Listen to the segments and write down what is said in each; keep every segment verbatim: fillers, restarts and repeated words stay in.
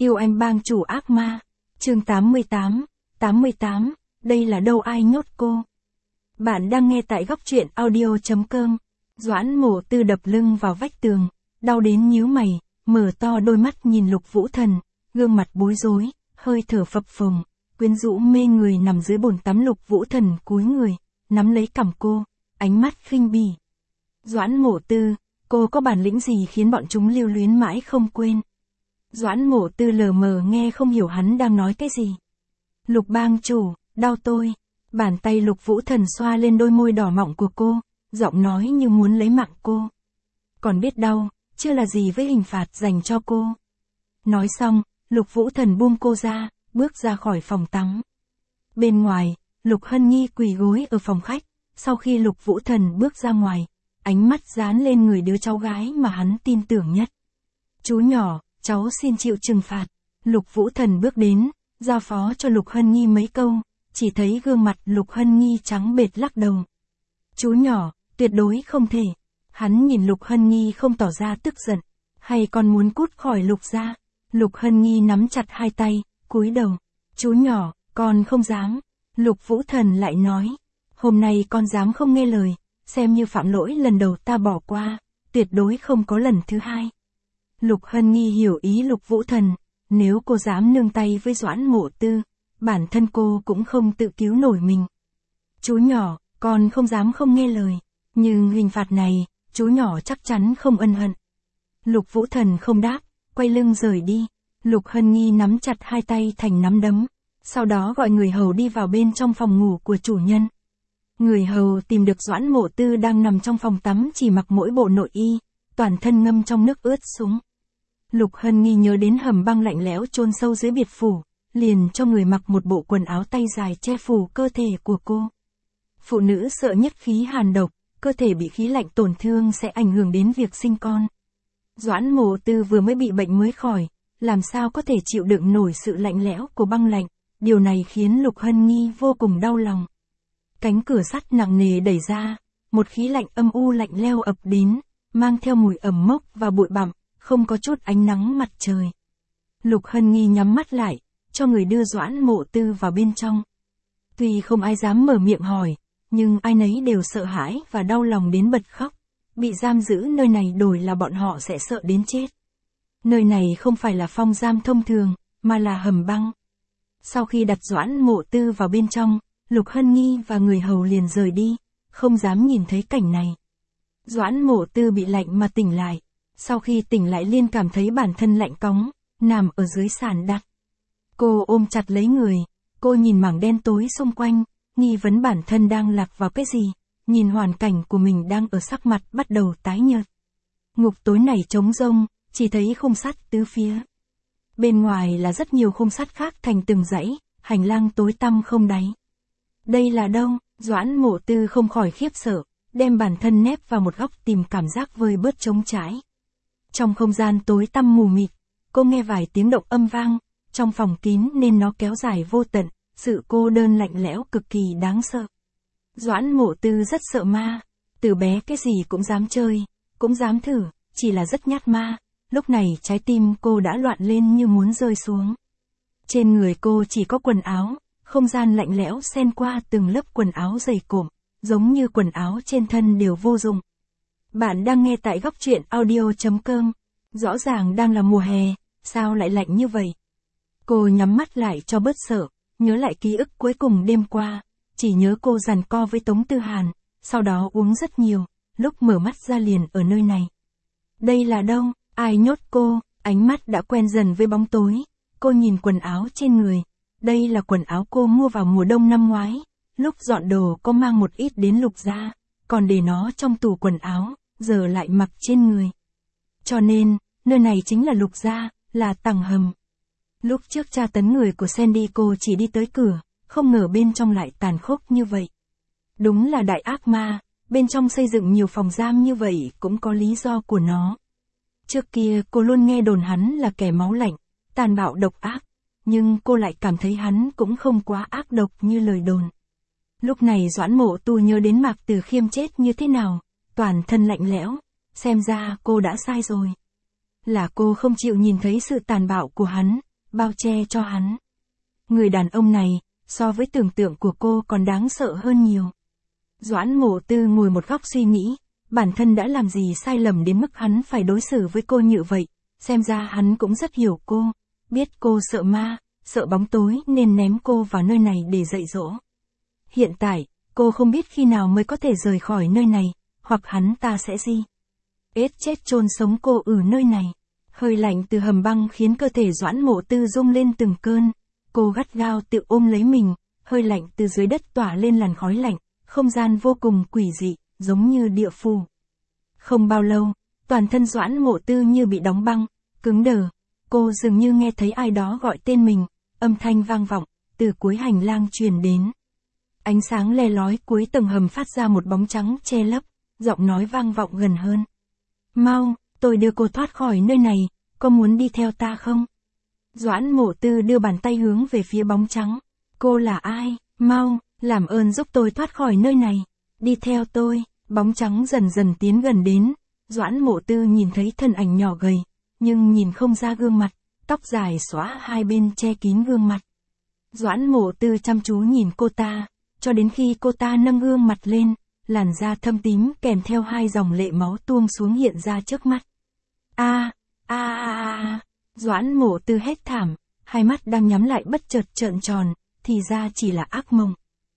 Yêu anh bang chủ ác ma. Chương tám mươi tám, tám mươi tám, đây là đâu ai nhốt cô? Bạn đang nghe tại góc truyện audio chấm com. Doãn Mộ Tư đập lưng vào vách tường, đau đến nhíu mày, mở to đôi mắt nhìn Lục Vũ Thần, gương mặt bối rối, hơi thở phập phồng, quyến rũ mê người nằm dưới bồn tắm. Lục Vũ Thần cúi người, nắm lấy cằm cô, ánh mắt khinh bỉ. Doãn Mộ Tư, cô có bản lĩnh gì khiến bọn chúng lưu luyến mãi không quên? Doãn Mộ Tư lờ mờ nghe không hiểu hắn đang nói cái gì. Lục bang chủ, đau tôi. Bàn tay Lục Vũ Thần xoa lên đôi môi đỏ mọng của cô, giọng nói như muốn lấy mạng cô. Còn biết đau, chưa là gì với hình phạt dành cho cô. Nói xong, Lục Vũ Thần buông cô ra, bước ra khỏi phòng tắm. Bên ngoài, Lục Hân Nhi quỳ gối ở phòng khách, sau khi Lục Vũ Thần bước ra ngoài, ánh mắt dán lên người đứa cháu gái mà hắn tin tưởng nhất. Chú nhỏ, cháu xin chịu trừng phạt. Lục Vũ Thần bước đến, giao phó cho Lục Hân Nhi mấy câu, chỉ thấy gương mặt Lục Hân Nhi trắng bệch lắc đầu. Chú nhỏ, tuyệt đối không thể. Hắn nhìn Lục Hân Nhi không tỏ ra tức giận, hay còn muốn cút khỏi Lục gia. Lục Hân Nhi nắm chặt hai tay, cúi đầu. Chú nhỏ, con không dám. Lục Vũ Thần lại nói, hôm nay con dám không nghe lời, xem như phạm lỗi lần đầu ta bỏ qua, tuyệt đối không có lần thứ hai. Lục Hân Nhi hiểu ý Lục Vũ Thần, nếu cô dám nương tay với Doãn Mộ Tư, bản thân cô cũng không tự cứu nổi mình. Chú nhỏ, con không dám không nghe lời, nhưng hình phạt này, chú nhỏ chắc chắn không ân hận. Lục Vũ Thần không đáp, quay lưng rời đi. Lục Hân Nhi nắm chặt hai tay thành nắm đấm, sau đó gọi người hầu đi vào bên trong phòng ngủ của chủ nhân. Người hầu tìm được Doãn Mộ Tư đang nằm trong phòng tắm, chỉ mặc mỗi bộ nội y, toàn thân ngâm trong nước ướt sũng. Lục Hân Nhi nhớ đến hầm băng lạnh lẽo chôn sâu dưới biệt phủ, liền cho người mặc một bộ quần áo tay dài che phủ cơ thể của cô. Phụ nữ sợ nhất khí hàn độc, cơ thể bị khí lạnh tổn thương sẽ ảnh hưởng đến việc sinh con. Doãn Mộ Tư vừa mới bị bệnh mới khỏi, làm sao có thể chịu đựng nổi sự lạnh lẽo của băng lạnh, điều này khiến Lục Hân Nhi vô cùng đau lòng. Cánh cửa sắt nặng nề đẩy ra, một khí lạnh âm u lạnh lẽo ập đến, mang theo mùi ẩm mốc và bụi bặm, không có chút ánh nắng mặt trời. Lục Hân Nhi nhắm mắt lại, cho người đưa Doãn Mộ Tư vào bên trong. Tuy không ai dám mở miệng hỏi, nhưng ai nấy đều sợ hãi và đau lòng đến bật khóc. Bị giam giữ nơi này đổi là bọn họ sẽ sợ đến chết. Nơi này không phải là phong giam thông thường, mà là hầm băng. Sau khi đặt Doãn Mộ Tư vào bên trong, Lục Hân Nhi và người hầu liền rời đi, không dám nhìn thấy cảnh này. Doãn Mộ Tư bị lạnh mà tỉnh lại. Sau khi tỉnh lại liền cảm thấy bản thân lạnh cóng, nằm ở dưới sàn đặt. Cô ôm chặt lấy người, cô nhìn mảng đen tối xung quanh, nghi vấn bản thân đang lạc vào cái gì, nhìn hoàn cảnh của mình đang ở, sắc mặt bắt đầu tái nhợt. Ngục tối này trống rỗng, chỉ thấy khung sắt tứ phía. Bên ngoài là rất nhiều khung sắt khác thành từng dãy, hành lang tối tăm không đáy. Đây là đâu? Doãn Mộ Tư không khỏi khiếp sợ, đem bản thân nép vào một góc tìm cảm giác vơi bớt trống trải. Trong không gian tối tăm mù mịt, cô nghe vài tiếng động âm vang, trong phòng kín nên nó kéo dài vô tận, sự cô đơn lạnh lẽo cực kỳ đáng sợ. Doãn Mộ Tư rất sợ ma, từ bé cái gì cũng dám chơi, cũng dám thử, chỉ là rất nhát ma, lúc này trái tim cô đã loạn lên như muốn rơi xuống. Trên người cô chỉ có quần áo, không gian lạnh lẽo xen qua từng lớp quần áo dày cộm, giống như quần áo trên thân đều vô dụng. Bạn đang nghe tại góc truyện audio chấm com. Rõ ràng đang là mùa hè, sao lại lạnh như vậy? Cô nhắm mắt lại cho bớt sợ, nhớ lại ký ức cuối cùng đêm qua, chỉ nhớ cô giằng co với Tống Tư Hàn, sau đó uống rất nhiều, lúc mở mắt ra liền ở nơi này. Đây là đâu? Ai nhốt cô? Ánh mắt đã quen dần với bóng tối, cô nhìn quần áo trên người. Đây là quần áo cô mua vào mùa đông năm ngoái, lúc dọn đồ cô mang một ít đến Lục gia, còn để nó trong tủ quần áo, giờ lại mặc trên người. Cho nên, nơi này chính là Lục gia, là tầng hầm. Lúc trước tra tấn người của Sandy cô chỉ đi tới cửa, không ngờ bên trong lại tàn khốc như vậy. Đúng là đại ác ma, bên trong xây dựng nhiều phòng giam như vậy cũng có lý do của nó. Trước kia cô luôn nghe đồn hắn là kẻ máu lạnh, tàn bạo độc ác, nhưng cô lại cảm thấy hắn cũng không quá ác độc như lời đồn. Lúc này Doãn Mộ Tư nhớ đến Mạc Từ Khiêm chết như thế nào, toàn thân lạnh lẽo, xem ra cô đã sai rồi. Là cô không chịu nhìn thấy sự tàn bạo của hắn, bao che cho hắn. Người đàn ông này, so với tưởng tượng của cô còn đáng sợ hơn nhiều. Doãn Mộ Tư ngồi một góc suy nghĩ, bản thân đã làm gì sai lầm đến mức hắn phải đối xử với cô như vậy, xem ra hắn cũng rất hiểu cô, biết cô sợ ma, sợ bóng tối nên ném cô vào nơi này để dạy dỗ. Hiện tại, cô không biết khi nào mới có thể rời khỏi nơi này, hoặc hắn ta sẽ gì. Ết chết chôn sống cô ở nơi này. Hơi lạnh từ hầm băng khiến cơ thể Doãn Mộ Tư rung lên từng cơn. Cô gắt gao tự ôm lấy mình, hơi lạnh từ dưới đất tỏa lên làn khói lạnh, không gian vô cùng quỷ dị, giống như địa phủ. Không bao lâu, toàn thân Doãn Mộ Tư như bị đóng băng, cứng đờ. Cô dường như nghe thấy ai đó gọi tên mình, âm thanh vang vọng, từ cuối hành lang truyền đến. Ánh sáng le lói cuối tầng hầm phát ra một bóng trắng che lấp, giọng nói vang vọng gần hơn. Mau, tôi đưa cô thoát khỏi nơi này, có muốn đi theo ta không? Doãn Mộ Tư đưa bàn tay hướng về phía bóng trắng. Cô là ai? Mau, làm ơn giúp tôi thoát khỏi nơi này. Đi theo tôi. Bóng trắng dần dần tiến gần đến. Doãn Mộ Tư nhìn thấy thân ảnh nhỏ gầy, nhưng nhìn không ra gương mặt, tóc dài xõa hai bên che kín gương mặt. Doãn Mộ Tư chăm chú nhìn cô ta, cho đến khi cô ta nâng gương mặt lên, làn da thâm tím kèm theo hai dòng lệ máu tuôn xuống hiện ra trước mắt. A, a a a. Doãn Mộ Tư hét thảm, hai mắt đang nhắm lại bất chợt trợn tròn, thì ra chỉ là ác mộng.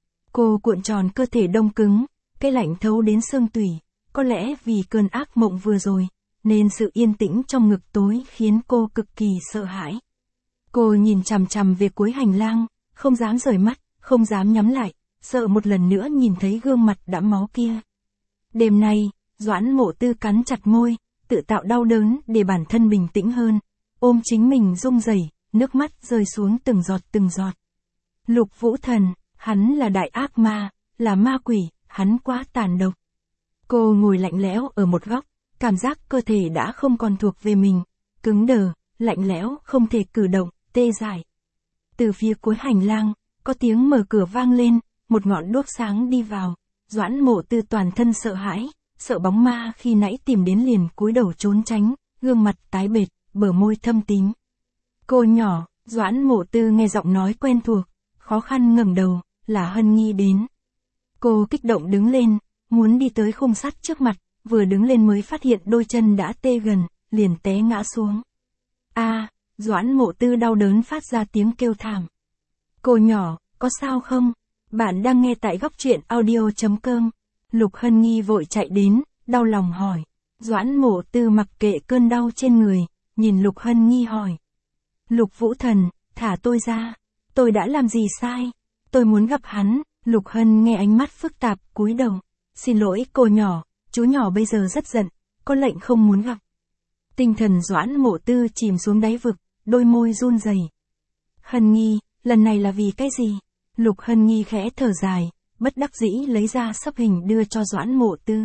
Cô cuộn tròn cơ thể đông cứng, cái lạnh thấu đến xương tủy, có lẽ vì cơn ác mộng vừa rồi, nên sự yên tĩnh trong ngực tối khiến cô cực kỳ sợ hãi. Cô nhìn chằm chằm về cuối hành lang, không dám rời mắt, không dám nhắm lại, sợ một lần nữa nhìn thấy gương mặt đẫm máu kia. Đêm nay, Doãn Mộ Tư cắn chặt môi, tự tạo đau đớn để bản thân bình tĩnh hơn, ôm chính mình run rẩy, nước mắt rơi xuống từng giọt từng giọt. Lục Vũ Thần, hắn là đại ác ma, là ma quỷ, hắn quá tàn độc. Cô ngồi lạnh lẽo ở một góc, cảm giác cơ thể đã không còn thuộc về mình, cứng đờ, lạnh lẽo, không thể cử động, tê dại. Từ phía cuối hành lang, có tiếng mở cửa vang lên, một ngọn đuốc sáng đi vào. Doãn Mộ Tư toàn thân sợ hãi, sợ bóng ma khi nãy tìm đến liền cúi đầu trốn tránh, gương mặt tái bệt, bờ môi thâm tím. Cô nhỏ, Doãn Mộ Tư nghe giọng nói quen thuộc, khó khăn ngẩng đầu, là Hân Nhi đến. Cô kích động đứng lên, muốn đi tới khung sắt trước mặt, vừa đứng lên mới phát hiện đôi chân đã tê gần, liền té ngã xuống. A, Doãn Mộ Tư đau đớn phát ra tiếng kêu thảm. Cô nhỏ, có sao không? Bạn đang nghe tại góc truyện audio chấm com. Lục Hân Nhi vội chạy đến, đau lòng hỏi. Doãn Mộ Tư mặc kệ cơn đau trên người, nhìn Lục Hân Nhi hỏi. Lục Vũ Thần, thả tôi ra. Tôi đã làm gì sai? Tôi muốn gặp hắn. Lục Hân nghe ánh mắt phức tạp, cúi đầu. Xin lỗi cô nhỏ, chú nhỏ bây giờ rất giận, có lệnh không muốn gặp. Tinh thần Doãn Mộ Tư chìm xuống đáy vực, đôi môi run rẩy. Hân Nhi, lần này là vì cái gì? Lục Hân Nhi khẽ thở dài, bất đắc dĩ lấy ra sấp hình đưa cho Doãn Mộ Tư.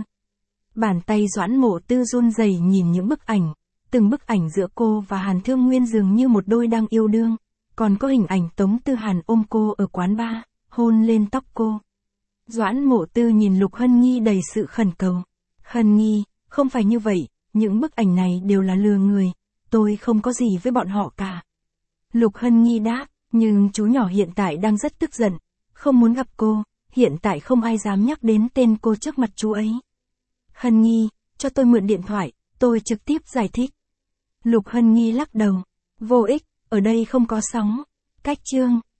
Bàn tay Doãn Mộ Tư run rẩy nhìn những bức ảnh, từng bức ảnh giữa cô và Hàn Thương Nguyên dường như một đôi đang yêu đương, còn có hình ảnh Tống Tư Hàn ôm cô ở quán bar, hôn lên tóc cô. Doãn Mộ Tư nhìn Lục Hân Nhi đầy sự khẩn cầu. Hân Nhi, không phải như vậy, những bức ảnh này đều là lừa người, tôi không có gì với bọn họ cả. Lục Hân Nhi đáp, nhưng chú nhỏ hiện tại đang rất tức giận, không muốn gặp cô, hiện tại không ai dám nhắc đến tên cô trước mặt chú ấy. Hân Nhi, cho tôi mượn điện thoại, tôi trực tiếp giải thích. Lục Hân Nhi lắc đầu, vô ích, ở đây không có sóng. Cách chương